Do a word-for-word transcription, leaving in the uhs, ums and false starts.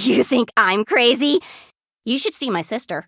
You think I'm crazy? You should see my sister.